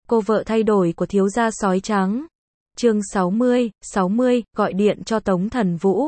Cô vợ thay đổi của thiếu gia sói trắng. Chương 60, gọi điện cho Tống Thần Vũ.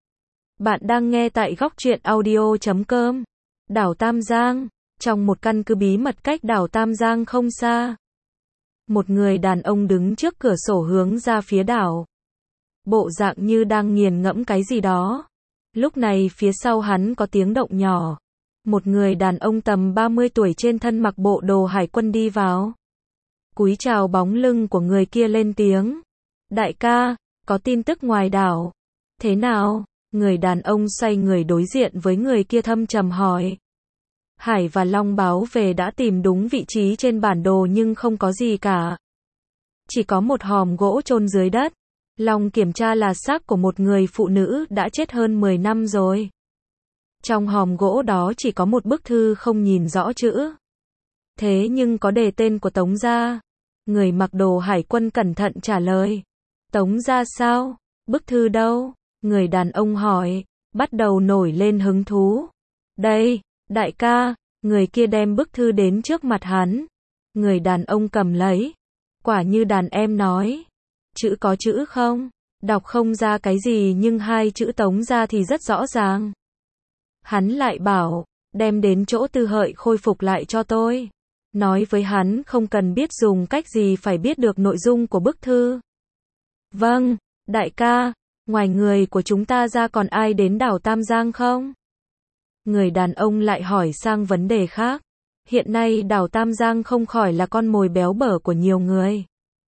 Bạn đang nghe tại góc truyện audio.com. Đảo Tam Giang. Trong một căn cứ bí mật cách đảo Tam Giang không xa, một người đàn ông đứng trước cửa sổ hướng ra phía đảo, bộ dạng như đang nghiền ngẫm cái gì đó. Lúc này phía sau hắn có tiếng động nhỏ. Một người đàn ông tầm 30 tuổi trên thân mặc bộ đồ hải quân đi vào. Cúi chào bóng lưng của người kia lên tiếng. Đại ca, có tin tức ngoài đảo. Thế nào? Người đàn ông xoay người đối diện với người kia thâm trầm hỏi. Hải và Long báo về đã tìm đúng vị trí trên bản đồ nhưng không có gì cả. Chỉ có một hòm gỗ chôn dưới đất. Long kiểm tra là xác của một người phụ nữ đã chết hơn 10 năm rồi. Trong hòm gỗ đó chỉ có một bức thư không nhìn rõ chữ. Thế nhưng có đề tên của Tống gia. Người mặc đồ hải quân cẩn thận trả lời. Tống gia sao? Bức thư đâu? Người đàn ông hỏi, bắt đầu nổi lên hứng thú. Đây, đại ca. Người kia đem bức thư đến trước mặt hắn. Người đàn ông cầm lấy. Quả như đàn em nói. Chữ có chữ không? Đọc không ra cái gì nhưng hai chữ Tống gia thì rất rõ ràng. Hắn lại bảo, đem đến chỗ Tư Hợi khôi phục lại cho tôi. Nói với hắn không cần biết dùng cách gì phải biết được nội dung của bức thư. Vâng, đại ca, ngoài người của chúng ta ra còn ai đến đảo Tam Giang không? Người đàn ông lại hỏi sang vấn đề khác. Hiện nay đảo Tam Giang không khỏi là con mồi béo bở của nhiều người.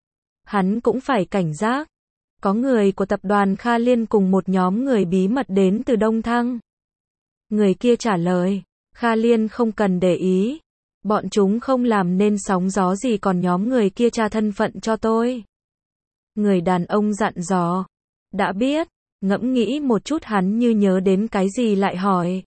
Hắn cũng phải cảnh giác. Có người của tập đoàn Kha Liên cùng một nhóm người bí mật đến từ Đông Thăng. Người kia trả lời, Kha Liên không cần để ý. Bọn chúng không làm nên sóng gió gì còn nhóm người kia tra thân phận cho tôi. Người đàn ông dặn dò. Đã biết, ngẫm nghĩ một chút hắn như nhớ đến cái gì lại hỏi.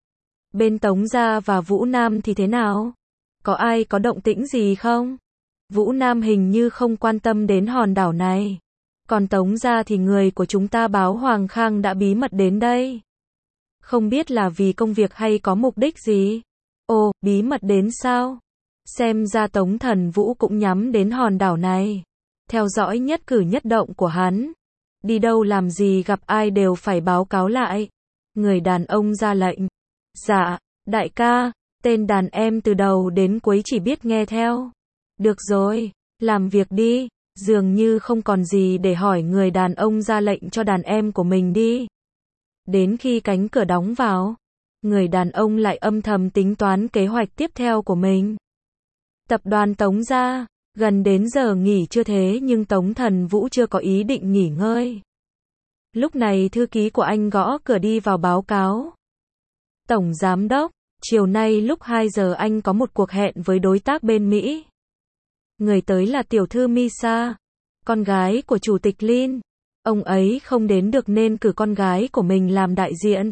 Bên Tống gia và Vũ Nam thì thế nào? Có ai có động tĩnh gì không? Vũ Nam hình như không quan tâm đến hòn đảo này. Còn Tống gia thì người của chúng ta báo Hoàng Khang đã bí mật đến đây. Không biết là vì công việc hay có mục đích gì? Ồ, bí mật đến sao? Xem ra Tống Thần Vũ cũng nhắm đến hòn đảo này. Theo dõi nhất cử nhất động của hắn. Đi đâu làm gì gặp ai đều phải báo cáo lại. Người đàn ông ra lệnh. Dạ, đại ca, tên đàn em từ đầu đến cuối chỉ biết nghe theo. Được rồi, làm việc đi. Dường như không còn gì để hỏi, người đàn ông ra lệnh cho đàn em của mình đi. Đến khi cánh cửa đóng vào, người đàn ông lại âm thầm tính toán kế hoạch tiếp theo của mình. Tập đoàn Tống gia, gần đến giờ nghỉ trưa thế nhưng Tống Thần Vũ chưa có ý định nghỉ ngơi. Lúc này thư ký của anh gõ cửa đi vào báo cáo. Tổng giám đốc, chiều nay lúc 2 giờ anh có một cuộc hẹn với đối tác bên Mỹ. Người tới là tiểu thư Misa, con gái của chủ tịch Lin. Ông ấy không đến được nên cử con gái của mình làm đại diện.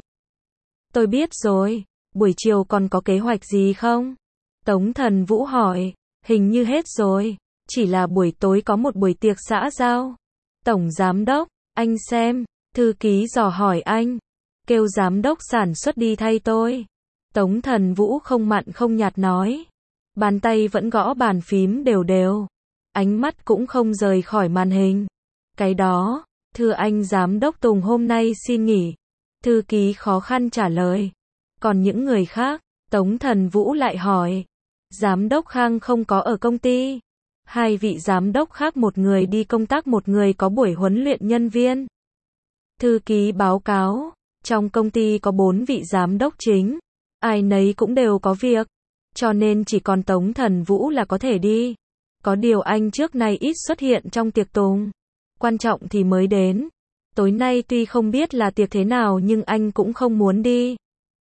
Tôi biết rồi, buổi chiều còn có kế hoạch gì không? Tống Thần Vũ hỏi, hình như hết rồi, chỉ là buổi tối có một buổi tiệc xã giao. Tổng giám đốc, anh xem, thư ký dò hỏi anh, kêu giám đốc sản xuất đi thay tôi. Tống Thần Vũ không mặn không nhạt nói, bàn tay vẫn gõ bàn phím đều đều, ánh mắt cũng không rời khỏi màn hình. Cái đó, thưa anh giám đốc Tùng hôm nay xin nghỉ. Thư ký khó khăn trả lời. Còn những người khác, Tống Thần Vũ lại hỏi. Giám đốc Khang không có ở công ty. Hai vị giám đốc khác, một người đi công tác, một người có buổi huấn luyện nhân viên. Thư ký báo cáo, trong công ty có 4 vị giám đốc chính. Ai nấy cũng đều có việc. Cho nên chỉ còn Tống Thần Vũ là có thể đi. Có điều anh trước nay ít xuất hiện trong tiệc tùng. Quan trọng thì mới đến. Tối nay tuy không biết là tiệc thế nào nhưng anh cũng không muốn đi.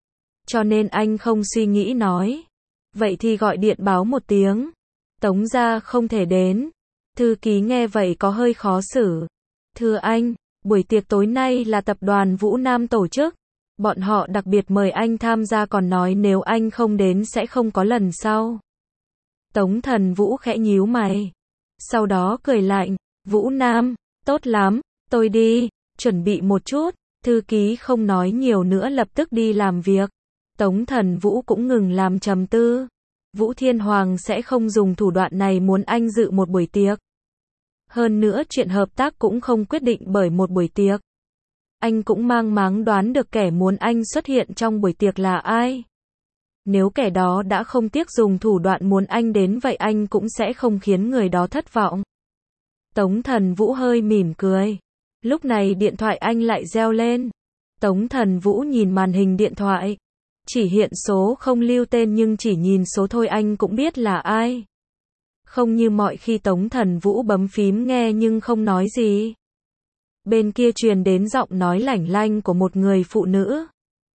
Cho nên anh không suy nghĩ nói. Vậy thì gọi điện báo một tiếng. Tống gia không thể đến. Thư ký nghe vậy có hơi khó xử. Thưa anh, buổi tiệc tối nay là tập đoàn Vũ Nam tổ chức. Bọn họ đặc biệt mời anh tham gia còn nói nếu anh không đến sẽ không có lần sau. Tống Thần Vũ khẽ nhíu mày. Sau đó cười lạnh. Vũ Nam, tốt lắm, tôi đi. Chuẩn bị một chút, thư ký không nói nhiều nữa lập tức đi làm việc. Tống Thần Vũ cũng ngừng làm trầm tư. Vũ Thiên Hoàng sẽ không dùng thủ đoạn này muốn anh dự một buổi tiệc. Hơn nữa chuyện hợp tác cũng không quyết định bởi một buổi tiệc. Anh cũng mang máng đoán được kẻ muốn anh xuất hiện trong buổi tiệc là ai. Nếu kẻ đó đã không tiếc dùng thủ đoạn muốn anh đến vậy anh cũng sẽ không khiến người đó thất vọng. Tống Thần Vũ hơi mỉm cười. Lúc này điện thoại anh lại reo lên. Tống Thần Vũ nhìn màn hình điện thoại. Chỉ hiện số không lưu tên nhưng chỉ nhìn số thôi anh cũng biết là ai. Không như mọi khi Tống Thần Vũ bấm phím nghe nhưng không nói gì. Bên kia truyền đến giọng nói lảnh lanh của một người phụ nữ.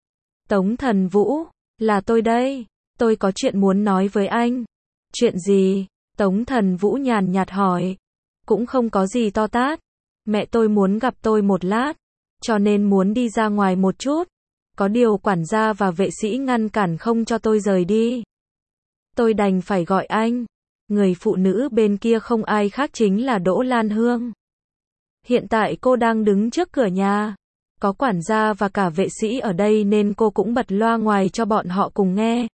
Tống Thần Vũ, là tôi đây, tôi có chuyện muốn nói với anh. Chuyện gì? Tống Thần Vũ nhàn nhạt hỏi. Cũng không có gì to tát. Mẹ tôi muốn gặp tôi một lát, cho nên muốn đi ra ngoài một chút. Có điều quản gia và vệ sĩ ngăn cản không cho tôi rời đi. Tôi đành phải gọi anh. Người phụ nữ bên kia không ai khác chính là Đỗ Lan Hương. Hiện tại cô đang đứng trước cửa nhà. Có quản gia và cả vệ sĩ ở đây nên cô cũng bật loa ngoài cho bọn họ cùng nghe.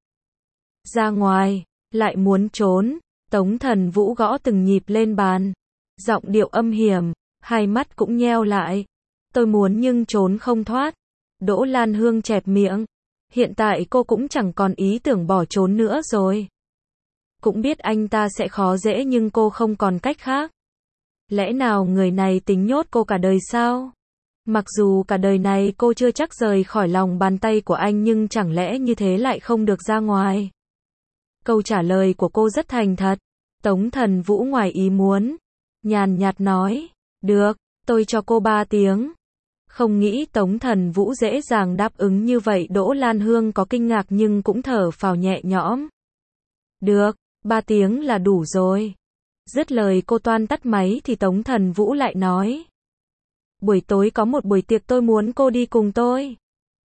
Ra ngoài, lại muốn trốn. Tống Thần Vũ gõ từng nhịp lên bàn. Giọng điệu âm hiểm, hai mắt cũng nheo lại. Tôi muốn nhưng trốn không thoát. Đỗ Lan Hương chẹp miệng. Hiện tại cô cũng chẳng còn ý tưởng bỏ trốn nữa rồi. Cũng biết anh ta sẽ khó dễ nhưng cô không còn cách khác. Lẽ nào người này tính nhốt cô cả đời sao? Mặc dù cả đời này cô chưa chắc rời khỏi lòng bàn tay của anh nhưng chẳng lẽ như thế lại không được ra ngoài? Câu trả lời của cô rất thành thật. Tống Thần Vũ ngoài ý muốn. Nhàn nhạt nói. Được, tôi cho cô 3 tiếng. Không nghĩ Tống Thần Vũ dễ dàng đáp ứng như vậy. Đỗ Lan Hương có kinh ngạc nhưng cũng thở phào nhẹ nhõm. Được, 3 tiếng là đủ rồi. Dứt lời cô toan tắt máy thì Tống Thần Vũ lại nói. Buổi tối có một buổi tiệc tôi muốn cô đi cùng tôi.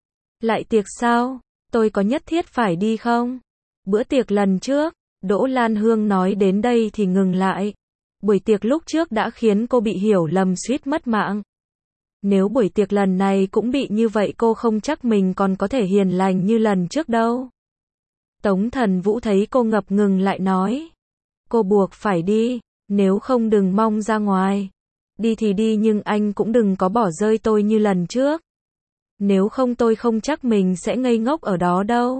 Lại tiệc sao? Tôi có nhất thiết phải đi không? Bữa tiệc lần trước, Đỗ Lan Hương nói đến đây thì ngừng lại. Buổi tiệc lúc trước đã khiến cô bị hiểu lầm suýt mất mạng. Nếu buổi tiệc lần này cũng bị như vậy cô không chắc mình còn có thể hiền lành như lần trước đâu. Tống Thần Vũ thấy cô ngập ngừng lại nói. Cô buộc phải đi, nếu không đừng mong ra ngoài. Đi thì đi nhưng anh cũng đừng có bỏ rơi tôi như lần trước. Nếu không tôi không chắc mình sẽ ngây ngốc ở đó đâu.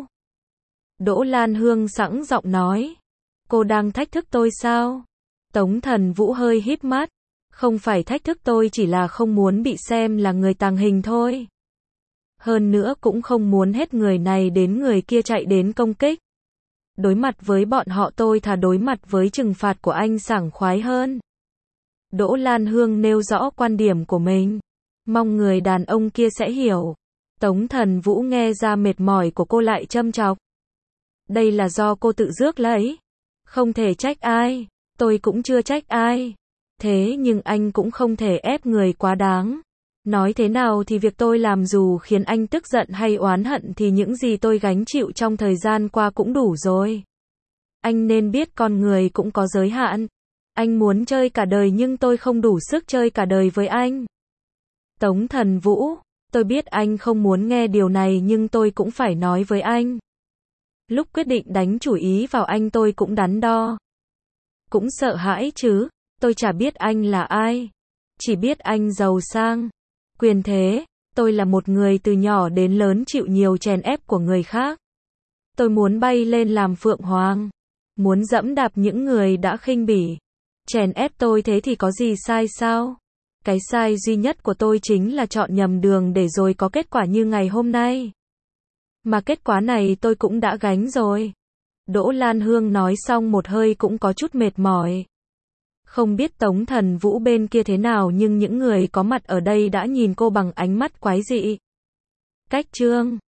Đỗ Lan Hương sẵn giọng nói. Cô đang thách thức tôi sao? Tống Thần Vũ hơi híp mắt. Không phải thách thức tôi chỉ là không muốn bị xem là người tàng hình thôi. Hơn nữa cũng không muốn hết người này đến người kia chạy đến công kích. Đối mặt với bọn họ tôi thà đối mặt với trừng phạt của anh sảng khoái hơn. Đỗ Lan Hương nêu rõ quan điểm của mình. Mong người đàn ông kia sẽ hiểu. Tống Thần Vũ nghe ra mệt mỏi của cô lại châm chọc. Đây là do cô tự rước lấy. Không thể trách ai. Tôi cũng chưa trách ai. Thế nhưng anh cũng không thể ép người quá đáng. Nói thế nào thì việc tôi làm dù khiến anh tức giận hay oán hận thì những gì tôi gánh chịu trong thời gian qua cũng đủ rồi. Anh nên biết con người cũng có giới hạn. Anh muốn chơi cả đời nhưng tôi không đủ sức chơi cả đời với anh. Tống Thần Vũ, tôi biết anh không muốn nghe điều này nhưng tôi cũng phải nói với anh. Lúc quyết định đánh chủ ý vào anh tôi cũng đắn đo. Cũng sợ hãi chứ, tôi chả biết anh là ai. Chỉ biết anh giàu sang, quyền thế, tôi là một người từ nhỏ đến lớn chịu nhiều chèn ép của người khác. Tôi muốn bay lên làm phượng hoàng, muốn dẫm đạp những người đã khinh bỉ, chèn ép tôi thế thì có gì sai sao? Cái sai duy nhất của tôi chính là chọn nhầm đường để rồi có kết quả như ngày hôm nay. Mà kết quả này tôi cũng đã gánh rồi. Đỗ Lan Hương nói xong một hơi cũng có chút mệt mỏi. Không biết Tống Thần Vũ bên kia thế nào nhưng những người có mặt ở đây đã nhìn cô bằng ánh mắt quái dị. Cách chương